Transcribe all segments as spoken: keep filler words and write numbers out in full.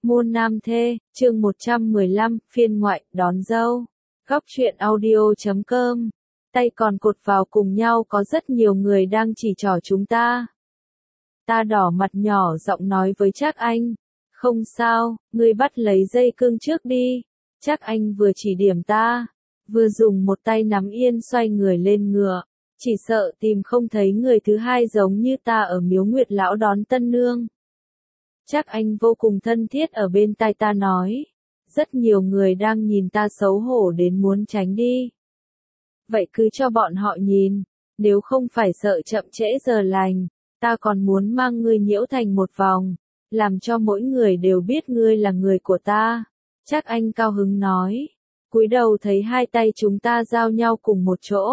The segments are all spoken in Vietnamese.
Môn nam thê, chương một trăm mười lăm, phiên ngoại, đón dâu. Góc truyện audio chấm com. Tay còn cột vào cùng nhau có rất nhiều người đang chỉ trỏ chúng ta. Ta đỏ mặt nhỏ giọng nói với Trác Anh. Không sao, ngươi bắt lấy dây cương trước đi. Trác Anh vừa chỉ điểm ta, vừa dùng một tay nắm yên xoay người lên ngựa. Chỉ sợ tìm không thấy người thứ hai giống như ta ở miếu Nguyệt Lão đón tân nương. Trác Anh vô cùng thân thiết ở bên tai ta nói. Rất nhiều người đang nhìn ta xấu hổ đến muốn tránh đi. Vậy cứ cho bọn họ nhìn, nếu không phải sợ chậm trễ giờ lành, ta còn muốn mang ngươi nhiễu thành một vòng, làm cho mỗi người đều biết ngươi là người của ta. Trác Anh cao hứng nói, cúi đầu thấy hai tay chúng ta giao nhau cùng một chỗ.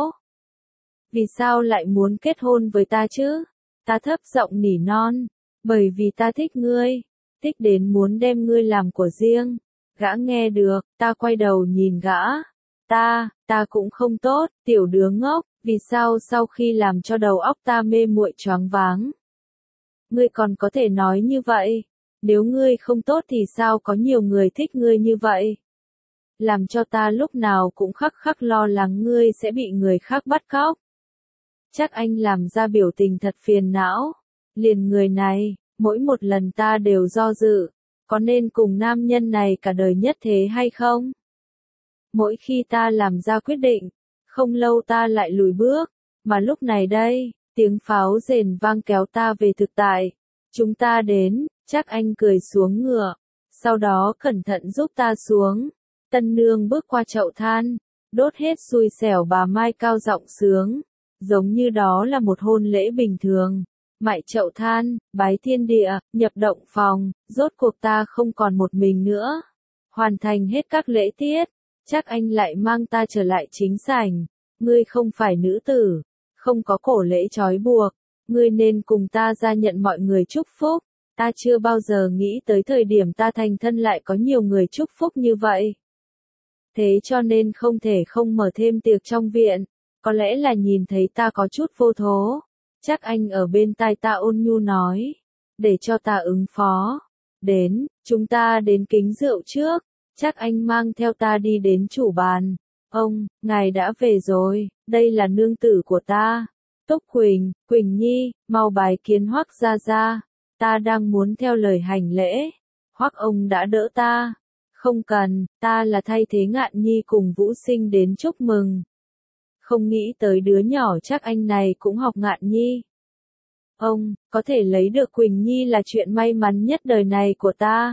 Vì sao lại muốn kết hôn với ta chứ? Ta thấp giọng nỉ non. Bởi vì ta thích ngươi, thích đến muốn đem ngươi làm của riêng. Gã nghe được, ta quay đầu nhìn gã. Ta, ta cũng không tốt, tiểu đứa ngốc, vì sao sau khi làm cho đầu óc ta mê muội choáng váng? Ngươi còn có thể nói như vậy, nếu ngươi không tốt thì sao có nhiều người thích ngươi như vậy? Làm cho ta lúc nào cũng khắc khắc lo lắng ngươi sẽ bị người khác bắt cóc. Trác Anh làm ra biểu tình thật phiền não. Liền người này, mỗi một lần ta đều do dự, có nên cùng nam nhân này cả đời nhất thế hay không? Mỗi khi ta làm ra quyết định, không lâu ta lại lùi bước, mà lúc này đây, tiếng pháo rền vang kéo ta về thực tại. Chúng ta đến, Trác Anh cười xuống ngựa, sau đó cẩn thận giúp ta xuống. Tân nương bước qua chậu than, đốt hết xui xẻo bà Mai cao giọng sướng, giống như đó là một hôn lễ bình thường. Mại chậu than, bái thiên địa, nhập động phòng, rốt cuộc ta không còn một mình nữa. Hoàn thành hết các lễ tiết, Trác Anh lại mang ta trở lại chính sảnh. Ngươi không phải nữ tử, không có cổ lễ trói buộc, ngươi nên cùng ta ra nhận mọi người chúc phúc. Ta chưa bao giờ nghĩ tới thời điểm ta thành thân lại có nhiều người chúc phúc như vậy. Thế cho nên không thể không mở thêm tiệc trong viện, có lẽ là nhìn thấy ta có chút vô thố. Trác Anh ở bên tai ta ôn nhu nói, để cho ta ứng phó. Đến, chúng ta đến kính rượu trước. Trác Anh mang theo ta đi đến chủ bàn. Ông, ngài đã về rồi, đây là nương tử của ta. Túc Quỳnh, Quỳnh Nhi, mau bái kiến Hoắc gia gia. Ta đang muốn theo lời hành lễ. Hoắc ông đã đỡ ta. Không cần, ta là thay thế Ngạn Nhi cùng Vũ Sinh đến chúc mừng. Không nghĩ tới đứa nhỏ Trác Anh này cũng học Ngạn Nhi. Ông, có thể lấy được Quỳnh Nhi là chuyện may mắn nhất đời này của ta.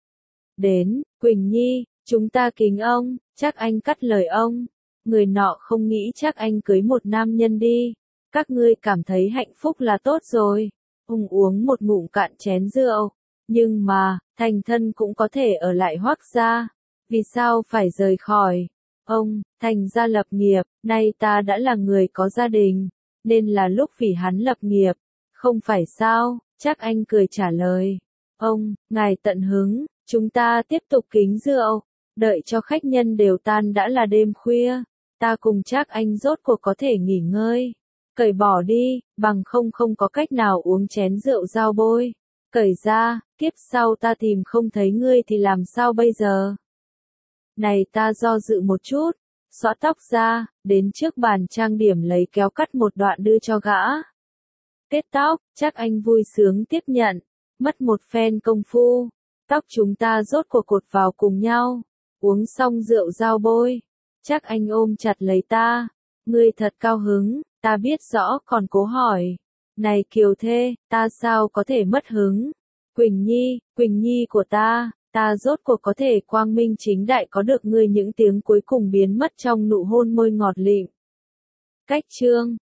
Đến, Quỳnh Nhi, chúng ta kính ông. Trác Anh cắt lời ông. Người nọ không nghĩ Trác Anh cưới một nam nhân đi. Các ngươi cảm thấy hạnh phúc là tốt rồi. Ông uống một ngụm cạn chén rượu. Nhưng mà, thành thân cũng có thể ở lại Hoắc gia. Vì sao phải rời khỏi? Ông, thành gia lập nghiệp, nay ta đã là người có gia đình, nên là lúc vì hắn lập nghiệp, không phải sao? Trác Anh cười trả lời. Ông, ngài tận hứng, chúng ta tiếp tục kính rượu, đợi cho khách nhân đều tan đã là đêm khuya, ta cùng Trác Anh rốt cuộc có thể nghỉ ngơi. Cởi bỏ đi, bằng không không có cách nào uống chén rượu giao bôi. Cởi ra, kiếp sau ta tìm không thấy ngươi thì làm sao bây giờ? Này ta do dự một chút, xõa tóc ra, đến trước bàn trang điểm lấy kéo cắt một đoạn đưa cho gã. Kết tóc, Trác Anh vui sướng tiếp nhận, mất một phen công phu, tóc chúng ta rốt cuộc cột vào cùng nhau, uống xong rượu giao bôi. Trác Anh ôm chặt lấy ta, ngươi thật cao hứng, ta biết rõ còn cố hỏi. Này kiều thê, ta sao có thể mất hứng? Quỳnh Nhi, Quỳnh Nhi của ta. Ta rốt cuộc có thể quang minh chính đại có được ngươi những tiếng cuối cùng biến mất trong nụ hôn môi ngọt lịm. Cách chương